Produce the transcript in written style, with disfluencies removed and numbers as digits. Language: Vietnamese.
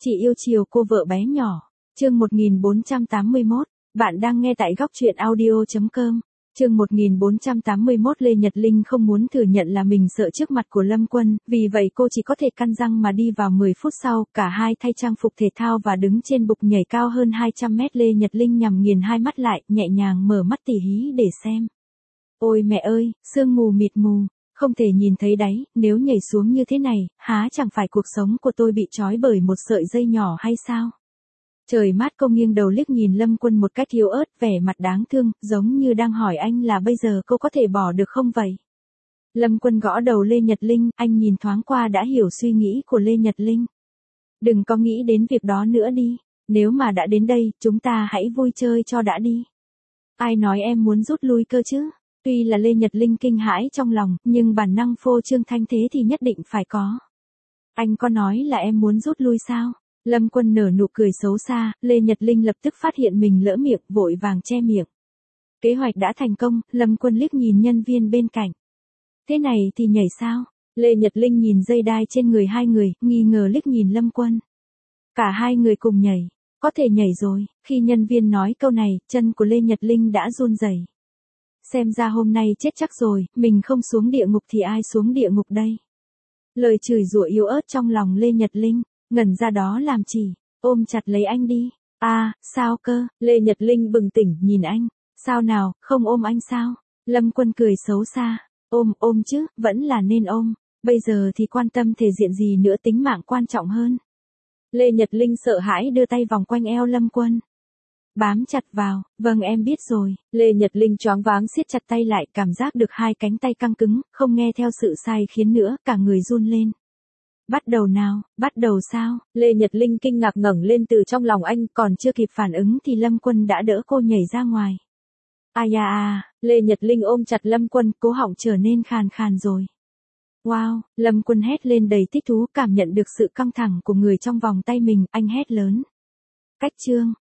Chị yêu chiều cô vợ bé nhỏ. Chương 1481, bạn đang nghe tại góc truyện audio.com. Chương 1481 Lê Nhật Linh không muốn thừa nhận là mình sợ trước mặt của Lâm Quân, vì vậy cô chỉ có thể căn răng mà đi vào 10 phút sau, cả hai thay trang phục thể thao và đứng trên bục nhảy cao hơn 200 mét. Lê Nhật Linh nhằm nghiền hai mắt lại, nhẹ nhàng mở mắt tỉ hí để xem. Ôi mẹ ơi, sương mù mịt mù, không thể nhìn thấy đáy, nếu nhảy xuống như thế này, há chẳng phải cuộc sống của tôi bị trói bởi một sợi dây nhỏ hay sao? Trời mát. Cô nghiêng đầu liếc nhìn Lâm Quân một cách yếu ớt, vẻ mặt đáng thương, giống như đang hỏi anh là bây giờ cô có thể bỏ được không vậy? Lâm Quân gõ đầu Lê Nhật Linh, anh nhìn thoáng qua đã hiểu suy nghĩ của Lê Nhật Linh. Đừng có nghĩ đến việc đó nữa đi, nếu mà đã đến đây, chúng ta hãy vui chơi cho đã đi. Ai nói em muốn rút lui cơ chứ? Tuy là Lê Nhật Linh kinh hãi trong lòng, nhưng bản năng phô trương thanh thế thì nhất định phải có. Anh có nói là em muốn rút lui sao? Lâm Quân nở nụ cười xấu xa, Lê Nhật Linh lập tức phát hiện mình lỡ miệng, vội vàng che miệng. Kế hoạch đã thành công, Lâm Quân liếc nhìn nhân viên bên cạnh. Thế này thì nhảy sao? Lê Nhật Linh nhìn dây đai trên người hai người, nghi ngờ liếc nhìn Lâm Quân. Cả hai người cùng nhảy, có thể nhảy rồi. Khi nhân viên nói câu này, chân của Lê Nhật Linh đã run rẩy. Xem ra hôm nay chết chắc rồi, mình không xuống địa ngục thì ai xuống địa ngục đây? Lời chửi rủa yếu ớt trong lòng Lê Nhật Linh, ngẩn ra đó làm chỉ, ôm chặt lấy anh đi. À, sao cơ? Lê Nhật Linh bừng tỉnh nhìn anh, sao nào, không ôm anh sao? Lâm Quân cười xấu xa, ôm chứ, vẫn là nên ôm, bây giờ thì quan tâm thể diện gì nữa, tính mạng quan trọng hơn. Lê Nhật Linh sợ hãi đưa tay vòng quanh eo Lâm Quân. Bám chặt vào, vâng em biết rồi. Lê Nhật Linh choáng váng siết chặt tay lại, cảm giác được hai cánh tay căng cứng, không nghe theo sự sai khiến nữa, cả người run lên. Bắt đầu nào, bắt đầu sao? Lê Nhật Linh kinh ngạc ngẩng lên từ trong lòng anh, còn chưa kịp phản ứng thì Lâm Quân đã đỡ cô nhảy ra ngoài. Ai à, Lê Nhật Linh ôm chặt Lâm Quân, cố họng trở nên khàn khàn rồi. Wow, Lâm Quân hét lên đầy thích thú, cảm nhận được sự căng thẳng của người trong vòng tay mình, anh hét lớn. Cách chương.